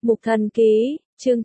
Mục Thần Ký, chương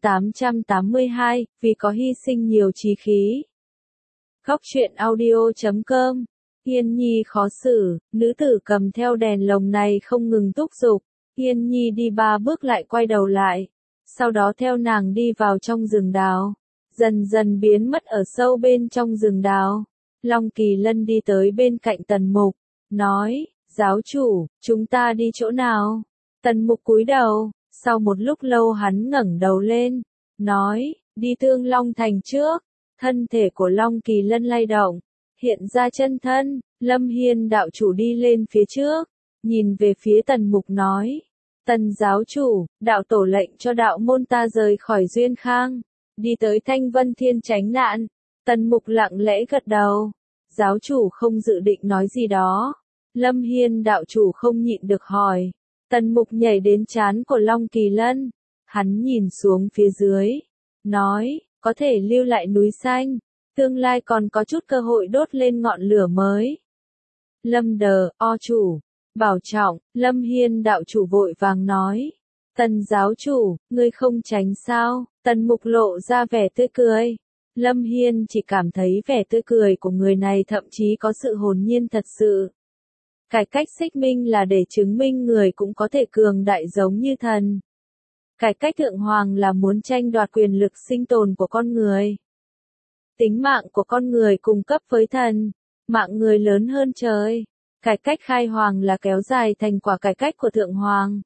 882, vì có hy sinh nhiều chí khí. Góc truyện audio.com. Yên Nhi khó xử, nữ tử cầm theo đèn lồng này không ngừng thúc giục. Yên Nhi đi 3 bước lại quay đầu lại, sau đó theo nàng đi vào trong rừng đào, dần dần biến mất ở sâu bên trong rừng đào. Long Kỳ Lân đi tới bên cạnh Tần Mục, nói, giáo chủ, chúng ta đi chỗ nào? Tần Mục cúi đầu, sau một lúc lâu hắn ngẩng đầu lên, nói, đi Thương Long Thành trước. Thân thể của Long Kỳ Lân lay động, hiện ra chân thân. Lâm Hiên đạo chủ đi lên phía trước, nhìn về phía Tần Mục nói, Tần giáo chủ, đạo tổ lệnh cho đạo môn ta rời khỏi Duyên Khang, đi tới Thanh Vân Thiên tránh nạn. Tần Mục lặng lẽ gật đầu, giáo chủ không dự định nói gì đó. Lâm Hiên đạo chủ không nhịn được hỏi. Tần Mục nhảy đến trán của Long Kỳ Lân, hắn nhìn xuống phía dưới, nói, có thể lưu lại núi xanh, tương lai còn có chút cơ hội đốt lên ngọn lửa mới. Lâm Đờ, o chủ, bảo trọng. Lâm Hiên đạo chủ vội vàng nói, Tần giáo chủ, ngươi không tránh sao? Tần Mục lộ ra vẻ tươi cười. Lâm Hiên chỉ cảm thấy vẻ tươi cười của người này thậm chí có sự hồn nhiên thật sự. Cải cách xích minh là để chứng minh người cũng có thể cường đại giống như thần. Cải cách thượng hoàng là muốn tranh đoạt quyền lực sinh tồn của con người. Tính mạng của con người cùng cấp với thần, mạng người lớn hơn trời. Cải cách khai hoàng là kéo dài thành quả cải cách của thượng hoàng.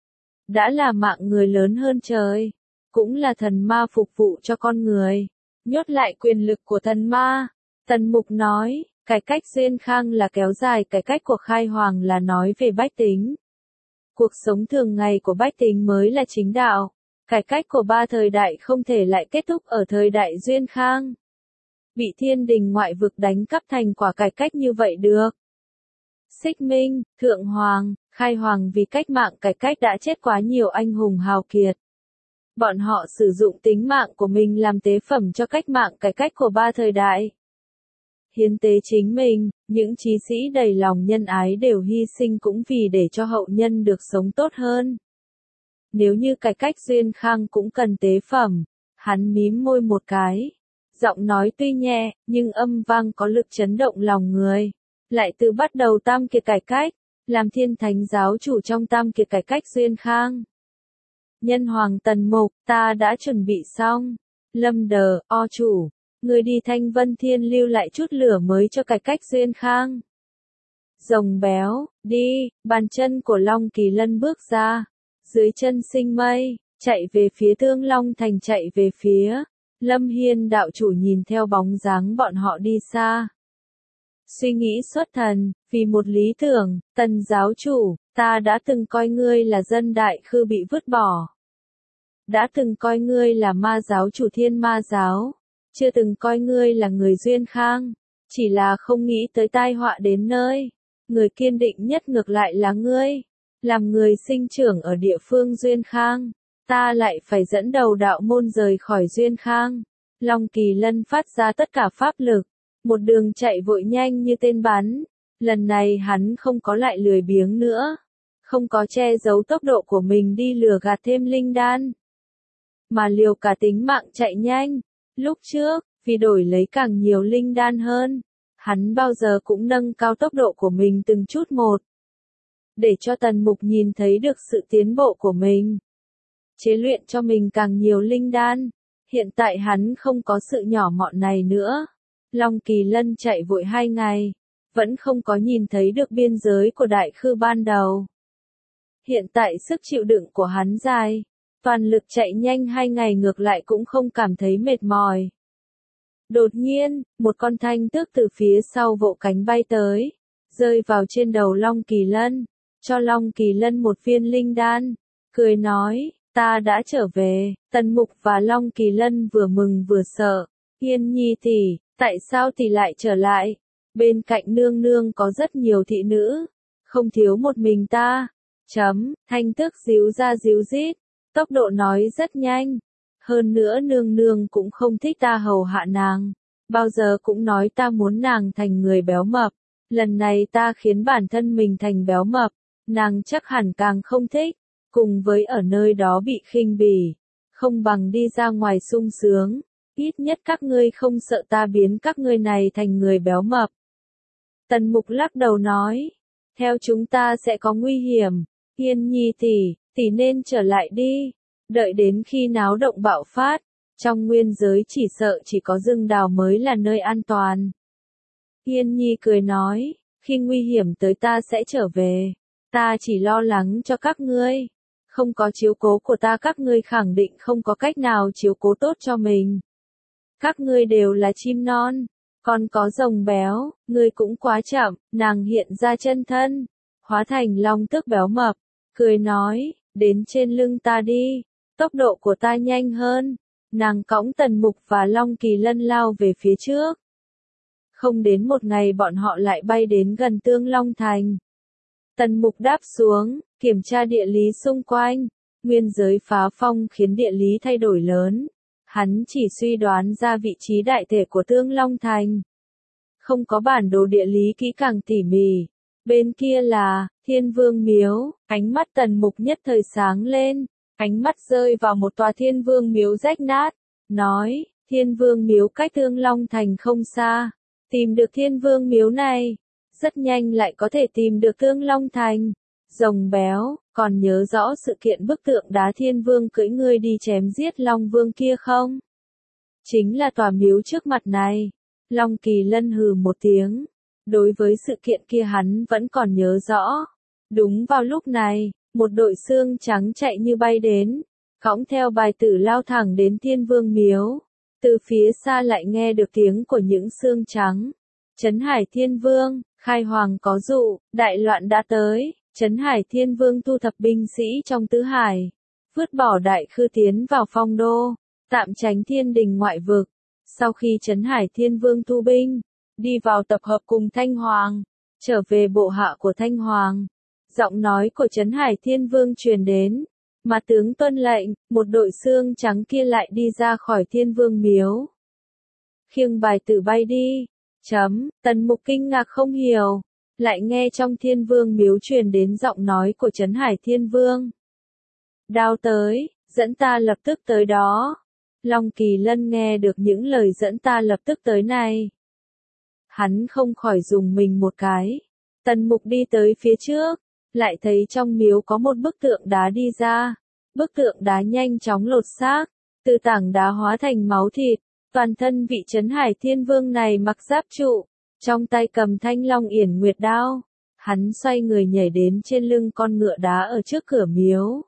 Đã là mạng người lớn hơn trời, cũng là thần ma phục vụ cho con người, nhốt lại quyền lực của thần ma. Tần Mục nói, cải cách Duyên Khang là kéo dài cải cách của khai hoàng là nói về bách tính. Cuộc sống thường ngày của bách tính mới là chính đạo. Cải cách của 3 thời đại không thể lại kết thúc ở thời đại Duyên Khang. Bị thiên đình ngoại vực đánh cắp thành quả cải cách như vậy được. Xích minh, thượng hoàng, khai hoàng vì cách mạng cải cách đã chết quá nhiều anh hùng hào kiệt. Bọn họ sử dụng tính mạng của mình làm tế phẩm cho cách mạng cải cách của 3 thời đại. Hiến tế chính mình, những chí sĩ đầy lòng nhân ái đều hy sinh cũng vì để cho hậu nhân được sống tốt hơn. Nếu như cải cách Duyên Khang cũng cần tế phẩm, hắn mím môi một cái. Giọng nói tuy nhẹ, nhưng âm vang có lực chấn động lòng người. Lại từ bắt đầu tam kiệt cải cách, làm thiên thánh giáo chủ trong tam kiệt cải cách Duyên Khang. Nhân hoàng Tần Mục, ta đã chuẩn bị xong. Lâm Đờ, o chủ, người đi Thanh Vân Thiên lưu lại chút lửa mới cho cải cách Duyên Khang. Rồng béo, đi. Bàn chân của Long Kỳ Lân bước ra, dưới chân sinh mây, chạy về phía Thương Long Thành, chạy về phía. Lâm Hiên đạo chủ nhìn theo bóng dáng bọn họ đi xa. Suy nghĩ xuất thần, vì một lý tưởng, Tần giáo chủ, ta đã từng coi ngươi là dân đại khư bị vứt bỏ. Đã từng coi ngươi là ma giáo chủ Thiên Ma giáo. Chưa từng coi ngươi là người Duyên Khang. Chỉ là không nghĩ tới tai họa đến nơi. Người kiên định nhất ngược lại là ngươi. Làm người sinh trưởng ở địa phương Duyên Khang, ta lại phải dẫn đầu đạo môn rời khỏi Duyên Khang. Long Kỳ Lân phát ra tất cả pháp lực, một đường chạy vội nhanh như tên bắn. Lần này hắn không có lại lười biếng nữa, không có che giấu tốc độ của mình đi lừa gạt thêm linh đan, mà liều cả tính mạng chạy nhanh. Lúc trước, vì đổi lấy càng nhiều linh đan hơn, hắn bao giờ cũng nâng cao tốc độ của mình từng chút một, để cho Tần Mục nhìn thấy được sự tiến bộ của mình. Chế luyện cho mình càng nhiều linh đan. Hiện tại hắn không có sự nhỏ mọn này nữa. Long Kỳ Lân chạy vội 2 ngày, vẫn không có nhìn thấy được biên giới của đại khư ban đầu. Hiện tại sức chịu đựng của hắn dài, toàn lực chạy nhanh 2 ngày ngược lại cũng không cảm thấy mệt mỏi. Đột nhiên, một con thanh tước từ phía sau vỗ cánh bay tới, rơi vào trên đầu Long Kỳ Lân, cho Long Kỳ Lân một viên linh đan, cười nói, ta đã trở về. Tần Mục và Long Kỳ Lân vừa mừng vừa sợ. Yên Nhi tỷ, tại sao tỷ lại trở lại? Bên cạnh nương nương có rất nhiều thị nữ, không thiếu một mình ta. Thanh tước díu ra díu dít, tốc độ nói rất nhanh. Hơn nữa nương nương cũng không thích ta hầu hạ nàng, bao giờ cũng nói ta muốn nàng thành người béo mập. Lần này ta khiến bản thân mình thành béo mập, nàng chắc hẳn càng không thích. cùng với ở nơi đó bị khinh bỉ, không bằng đi ra ngoài sung sướng, ít nhất các ngươi không sợ ta biến các ngươi này thành người béo mập. Tần Mục lắc đầu nói, theo chúng ta sẽ có nguy hiểm, Yên Nhi tỷ nên trở lại đi, đợi đến khi náo động bạo phát, trong nguyên giới chỉ sợ chỉ có rừng đào mới là nơi an toàn. Yên Nhi cười nói, khi nguy hiểm tới ta sẽ trở về, ta chỉ lo lắng cho các ngươi, không có chiếu cố của ta các ngươi khẳng định không có cách nào chiếu cố tốt cho mình. Các ngươi đều là chim non, còn có rồng béo, ngươi cũng quá chậm, nàng hiện ra chân thân, hóa thành long tước béo mập, cười nói, đến trên lưng ta đi, tốc độ của ta nhanh hơn, nàng cõng Tần Mục và Long Kỳ Lân lao về phía trước. Không đến một ngày bọn họ lại bay đến gần Tương Long Thành. Tần Mục đáp xuống, kiểm tra địa lý xung quanh, nguyên giới phá phong khiến địa lý thay đổi lớn. Hắn chỉ suy đoán ra vị trí đại thể của Tương Long Thành. Không có bản đồ địa lý kỹ càng tỉ mỉ. Bên kia là Thiên Vương Miếu, ánh mắt Tần Mục nhất thời sáng lên, ánh mắt rơi vào một tòa Thiên Vương Miếu rách nát, nói, Thiên Vương Miếu cách Tương Long Thành không xa, tìm được Thiên Vương Miếu này, rất nhanh lại có thể tìm được Tương Long Thành. Rồng béo, còn nhớ rõ sự kiện bức tượng đá Thiên Vương cưỡi ngươi đi chém giết Long Vương kia không? Chính là tòa miếu trước mặt này. Long Kỳ Lân hừ một tiếng. Đối với sự kiện kia hắn vẫn còn nhớ rõ. Đúng vào lúc này, một đội xương trắng chạy như bay đến, cõng theo bài tử lao thẳng đến Thiên Vương miếu. Từ phía xa lại nghe được tiếng của những xương trắng. Trấn Hải Thiên Vương, khai hoàng có dụ, đại loạn đã tới. Trấn Hải Thiên Vương thu thập binh sĩ trong tứ hải, vứt bỏ đại khư tiến vào phong đô, tạm tránh thiên đình ngoại vực. Sau khi Trấn Hải Thiên Vương thu binh, đi vào tập hợp cùng Thanh Hoàng, trở về bộ hạ của Thanh Hoàng. Giọng nói của Trấn Hải Thiên Vương truyền đến, mà tướng tuân lệnh, một đội xương trắng kia lại đi ra khỏi Thiên Vương miếu. Khiêng bài tử bay đi. Tần Mục kinh ngạc không hiểu. Lại nghe trong Thiên Vương miếu truyền đến giọng nói của Trấn Hải Thiên Vương. Đao tới, dẫn ta lập tức tới đó. Long Kỳ Lân nghe được những lời dẫn ta lập tức tới này. Hắn không khỏi dùng mình một cái. Tần Mục đi tới phía trước, lại thấy trong miếu có một bức tượng đá đi ra. Bức tượng đá nhanh chóng lột xác, từ tảng đá hóa thành máu thịt. Toàn thân vị Trấn Hải Thiên Vương này mặc giáp trụ. Trong tay cầm thanh long yển nguyệt đao, hắn xoay người nhảy đến trên lưng con ngựa đá ở trước cửa miếu.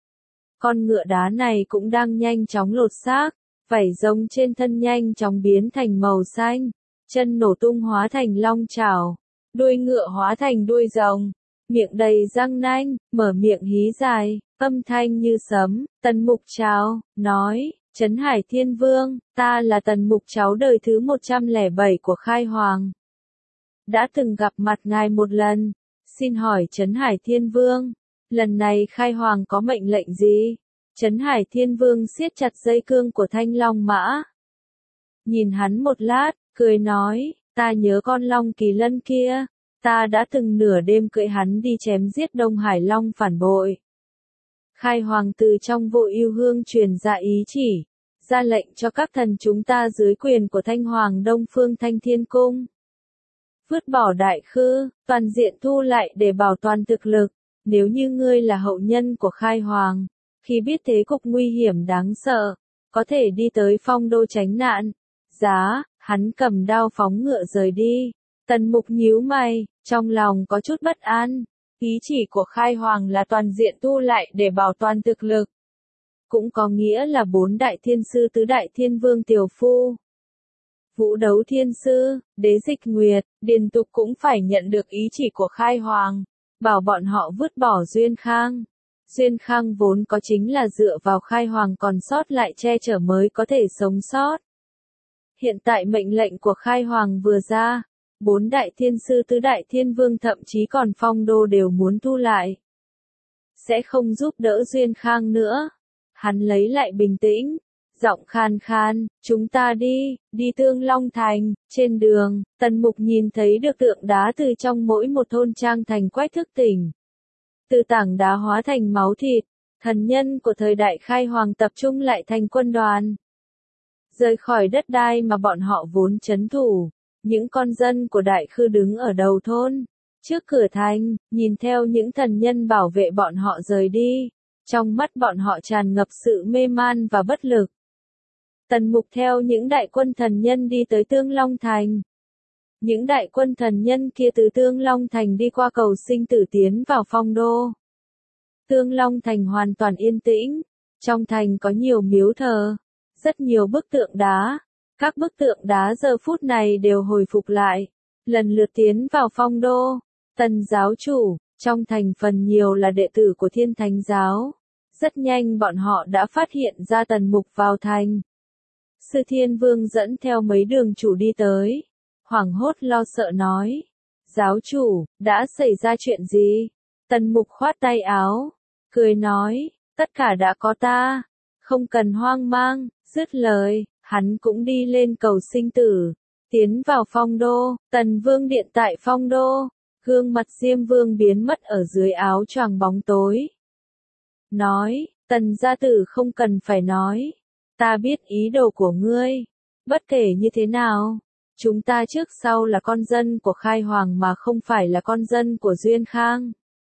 Con ngựa đá này cũng đang nhanh chóng lột xác, vảy rồng trên thân nhanh chóng biến thành màu xanh, chân nổ tung hóa thành long chảo, đuôi ngựa hóa thành đuôi rồng, miệng đầy răng nanh, mở miệng hí dài, âm thanh như sấm. Tần Mục chào, nói, Trấn Hải Thiên Vương, ta là Tần Mục cháu đời thứ 107 của Khai Hoàng. Đã từng gặp mặt ngài một lần, xin hỏi Trấn Hải Thiên Vương, lần này Khai Hoàng có mệnh lệnh gì? Trấn Hải Thiên Vương siết chặt dây cương của Thanh Long Mã. Nhìn hắn một lát, cười nói, ta nhớ con Long Kỳ Lân kia, ta đã từng nửa đêm cưỡi hắn đi chém giết Đông Hải Long phản bội. Khai Hoàng từ trong vô ưu hương truyền ra ý chỉ, ra lệnh cho các thần chúng ta dưới quyền của Thanh Hoàng Đông Phương Thanh Thiên Cung. Vứt bỏ đại khư, toàn diện thu lại để bảo toàn thực lực, nếu như ngươi là hậu nhân của Khai Hoàng, khi biết thế cục nguy hiểm đáng sợ, có thể đi tới phong đô tránh nạn. Giá, hắn cầm đao phóng ngựa rời đi. Tần Mục nhíu mày, trong lòng có chút bất an. Ý chỉ của Khai Hoàng là toàn diện thu lại để bảo toàn thực lực. Cũng có nghĩa là 4 đại thiên sư tứ đại thiên vương tiểu phu. Vũ Đấu Thiên Sư, Đế Dịch Nguyệt, Điền Tục cũng phải nhận được ý chỉ của Khai Hoàng, bảo bọn họ vứt bỏ Duyên Khang. Duyên Khang vốn có chính là dựa vào Khai Hoàng còn sót lại che chở mới có thể sống sót. Hiện tại mệnh lệnh của Khai Hoàng vừa ra, 4 đại thiên sư tứ đại thiên vương thậm chí còn phong đô đều muốn thu lại. Sẽ không giúp đỡ Duyên Khang nữa. Hắn lấy lại bình tĩnh. Giọng khan khan, chúng ta đi Tương Long Thành. Trên đường, Tần Mục nhìn thấy được tượng đá từ trong mỗi một thôn trang thành quách thức tỉnh. Từ tảng đá hóa thành máu thịt, Thần nhân của thời đại khai hoàng tập trung lại thành quân đoàn. Rời khỏi đất đai mà bọn họ vốn trấn thủ, những con dân của Đại Khư đứng ở đầu thôn, trước cửa thành, nhìn theo những thần nhân bảo vệ bọn họ rời đi. Trong mắt bọn họ tràn ngập sự mê man và bất lực. Tần Mục theo những đại quân thần nhân đi tới Tương Long Thành. Những đại quân thần nhân kia từ Tương Long Thành đi qua cầu sinh tử tiến vào Phong Đô. Tương Long Thành hoàn toàn yên tĩnh. Trong thành có nhiều miếu thờ, rất nhiều bức tượng đá. Các bức tượng đá giờ phút này đều hồi phục lại, lần lượt tiến vào Phong Đô. Tần giáo chủ, trong thành phần nhiều là đệ tử của Thiên Thánh giáo. Rất nhanh bọn họ đã phát hiện ra Tần Mục vào thành. Sư Thiên Vương dẫn theo mấy đường chủ đi tới. Hoảng hốt lo sợ nói. Giáo chủ, đã xảy ra chuyện gì? Tần Mục khoát tay áo, cười nói, tất cả đã có ta, không cần hoang mang. Dứt lời, hắn cũng đi lên cầu sinh tử, tiến vào Phong Đô. Tần Vương điện tại Phong Đô, gương mặt Diêm Vương biến mất ở dưới áo choàng bóng tối. Nói, Tần gia tử không cần phải nói, ta biết ý đồ của ngươi. Bất kể như thế nào, chúng ta trước sau là con dân của Khai Hoàng mà không phải là con dân của Duyên Khang.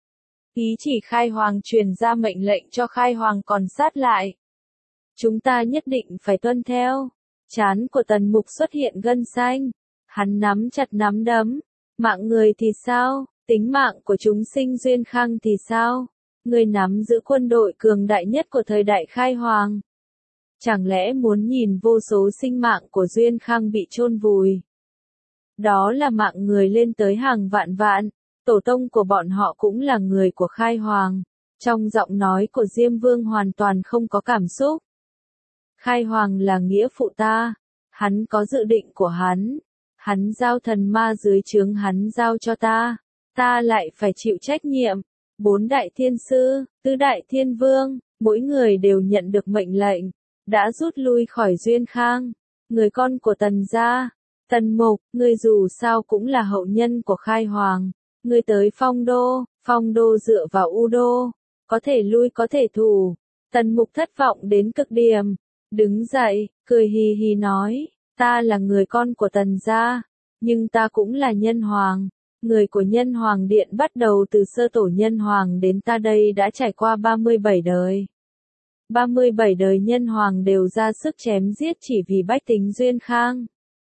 Ý chỉ Khai Hoàng truyền ra mệnh lệnh cho Khai Hoàng còn sát lại. Chúng ta nhất định phải tuân theo. Trán của Tần Mục xuất hiện gân xanh. Hắn nắm chặt nắm đấm. Mạng người thì sao? Tính mạng của chúng sinh Duyên Khang thì sao? Người nắm giữ quân đội cường đại nhất của thời đại Khai Hoàng. Chẳng lẽ muốn nhìn vô số sinh mạng của Duyên Khang bị chôn vùi? Đó là mạng người lên tới hàng vạn vạn. Tổ tông của bọn họ cũng là người của Khai Hoàng. Trong giọng nói của Diêm Vương hoàn toàn không có cảm xúc. Khai Hoàng là nghĩa phụ ta. Hắn có dự định của hắn. Hắn giao thần ma dưới trướng hắn giao cho ta. Ta lại phải chịu trách nhiệm. 4 đại thiên sư, 4 đại thiên vương, mỗi người đều nhận được mệnh lệnh. Đã rút lui khỏi Duyên Khang. Người con của Tần gia. Tần Mục, ngươi dù sao cũng là hậu nhân của Khai Hoàng. Ngươi tới Phong Đô dựa vào U Đô. Có thể lui có thể thủ. Tần Mục thất vọng đến cực điểm. Đứng dậy, cười hì hì nói. Ta là người con của Tần gia. Nhưng ta cũng là nhân hoàng. Người của nhân hoàng điện bắt đầu từ sơ tổ nhân hoàng đến ta đây đã trải qua 37 đời. 37 đời nhân hoàng đều ra sức chém giết chỉ vì bách tính Duyên Khang.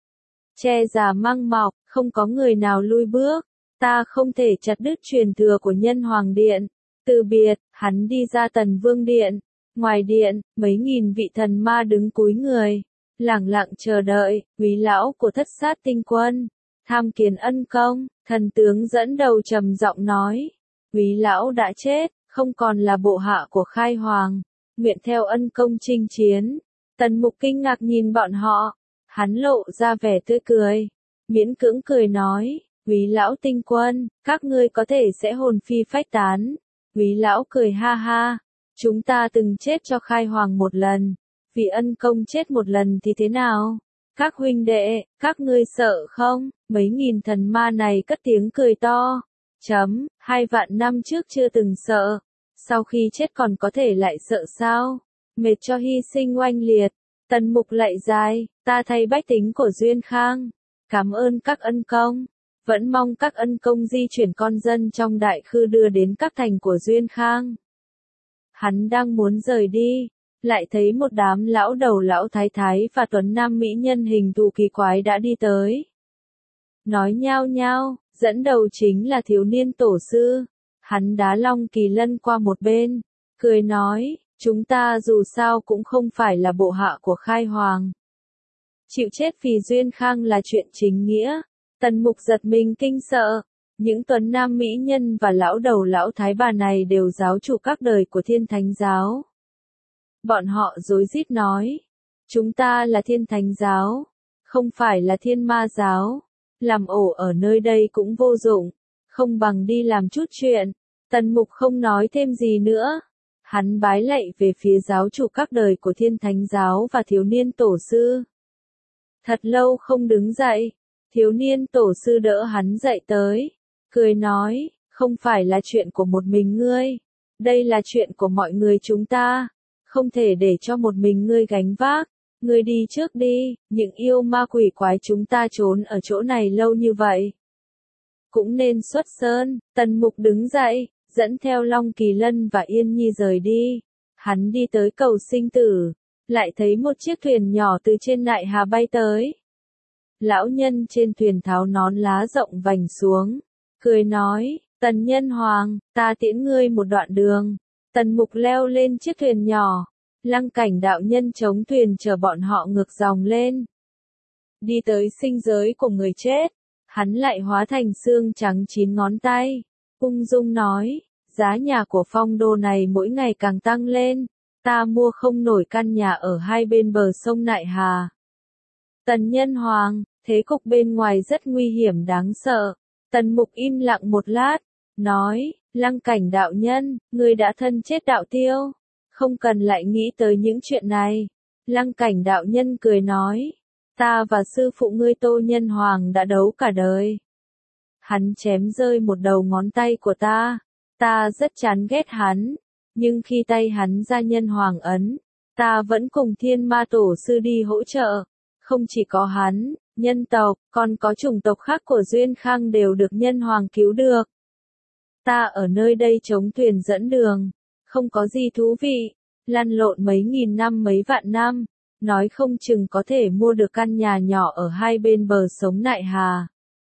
Che già mang mọc, không có người nào lui bước. Ta không thể chặt đứt truyền thừa của nhân hoàng điện. Từ biệt, hắn đi ra Tần Vương điện. Ngoài điện, mấy nghìn vị thần ma đứng cúi người. Lẳng lặng chờ đợi, quý lão của Thất Sát Tinh Quân. Tham kiến ân công, thần tướng dẫn đầu trầm giọng nói. Quý lão đã chết, không còn là bộ hạ của Khai Hoàng. Nguyện theo ân công chinh chiến. Tần Mục kinh ngạc nhìn bọn họ. Hắn lộ ra vẻ tươi cười. Miễn cưỡng cười nói. Quý lão tinh quân, các ngươi có thể sẽ hồn phi phách tán. Quý lão cười ha ha. Chúng ta từng chết cho Khai Hoàng một lần. Vì ân công chết một lần thì thế nào? Các huynh đệ, các ngươi sợ không? Mấy nghìn thần ma này cất tiếng cười to. 2 vạn năm trước chưa từng sợ. Sau khi chết còn có thể lại sợ sao? Mệt cho hy sinh oanh liệt. Tần Mục lại dài, ta thay bách tính của Duyên Khang. Cảm ơn các ân công. Vẫn mong các ân công di chuyển con dân trong Đại Khư đưa đến các thành của Duyên Khang. Hắn đang muốn rời đi, lại thấy một đám lão đầu lão thái thái và tuấn nam mỹ nhân hình thù kỳ quái đã đi tới. Nói nhao nhao, dẫn đầu chính là thiếu niên tổ sư. Hắn đá Long Kỳ Lân qua một bên, cười nói, chúng ta dù sao cũng không phải là bộ hạ của Khai Hoàng. Chịu chết vì Duyên Khang là chuyện chính nghĩa. Tần Mục giật mình kinh sợ. Những tuấn nam mỹ nhân và lão đầu lão thái bà này đều giáo chủ các đời của Thiên Thánh giáo. Bọn họ rối rít nói. Chúng ta là Thiên Thánh giáo. Không phải là Thiên Ma giáo. Làm ổ ở nơi đây cũng vô dụng. Không bằng đi làm chút chuyện. Tần Mục không nói thêm gì nữa. Hắn bái lạy về phía giáo chủ các đời của Thiên Thánh giáo và thiếu niên tổ sư. Thật lâu không đứng dậy. Thiếu niên tổ sư đỡ hắn dậy tới. Cười nói, không phải là chuyện của một mình ngươi. đây là chuyện của mọi người chúng ta, không thể để cho một mình ngươi gánh vác. Ngươi đi trước đi, những yêu ma quỷ quái chúng ta trốn ở chỗ này lâu như vậy. Cũng nên xuất sơn. Tần Mục đứng dậy, dẫn theo Long Kỳ Lân và Yên Nhi rời đi. Hắn đi tới cầu sinh tử, lại thấy một chiếc thuyền nhỏ từ trên nại hà bay tới. Lão nhân trên thuyền tháo nón lá rộng vành xuống, cười nói, Tần Nhân Hoàng, ta tiễn ngươi một đoạn đường. Tần Mục leo lên chiếc thuyền nhỏ, Lăng Cảnh đạo nhân chống thuyền chờ bọn họ ngược dòng lên. Đi tới sinh giới của người chết, hắn lại hóa thành xương trắng 9 ngón tay, ung dung nói, giá nhà của phong đô này mỗi ngày càng tăng lên, ta mua không nổi căn nhà ở hai bên bờ sông Nại Hà. Tần Nhân Hoàng, thế cục bên ngoài rất nguy hiểm đáng sợ. Tần Mục im lặng một lát, nói, Lăng Cảnh đạo nhân, ngươi đã thân chết đạo tiêu, không cần lại nghĩ tới những chuyện này. Lăng Cảnh đạo nhân cười nói, ta và sư phụ ngươi Tô Nhân Hoàng đã đấu cả đời. Hắn chém rơi một đầu ngón tay của ta rất chán ghét hắn, nhưng khi tay hắn ra Nhân Hoàng ấn, ta vẫn cùng Thiên Ma Tổ sư đi hỗ trợ. Không chỉ có hắn, nhân tộc, còn có chủng tộc khác của Duyên Khang đều được Nhân Hoàng cứu được. Ta ở nơi đây chống thuyền dẫn đường, không có gì thú vị, lăn lộn mấy nghìn năm mấy vạn năm, nói không chừng có thể mua được căn nhà nhỏ ở hai bên bờ sông Nại Hà.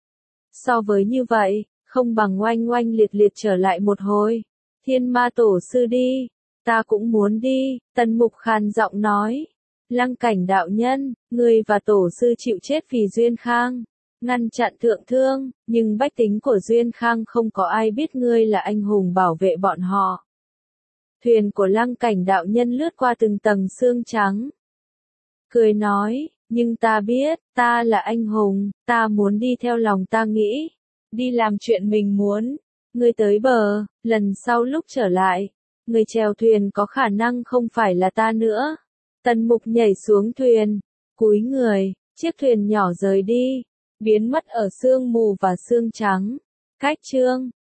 So với như vậy, không bằng oanh oanh liệt liệt trở lại một hồi. Thiên Ma Tổ sư đi, ta cũng muốn đi. Tần Mục khàn giọng nói, Lăng Cảnh đạo nhân, ngươi và tổ sư chịu chết vì Duyên Khang, ngăn chặn thượng thương, nhưng bách tính của Duyên Khang không có ai biết ngươi là anh hùng bảo vệ bọn họ. Thuyền của Lăng Cảnh đạo nhân lướt qua từng tầng sương trắng, cười nói, nhưng ta biết, ta là anh hùng, ta muốn đi theo lòng ta nghĩ, đi làm chuyện mình muốn. Ngươi tới bờ, lần sau lúc trở lại, người chèo thuyền có khả năng không phải là ta nữa. Tần Mục nhảy xuống thuyền, cúi người, chiếc thuyền nhỏ rời đi, biến mất ở sương mù và sương trắng. Cách chương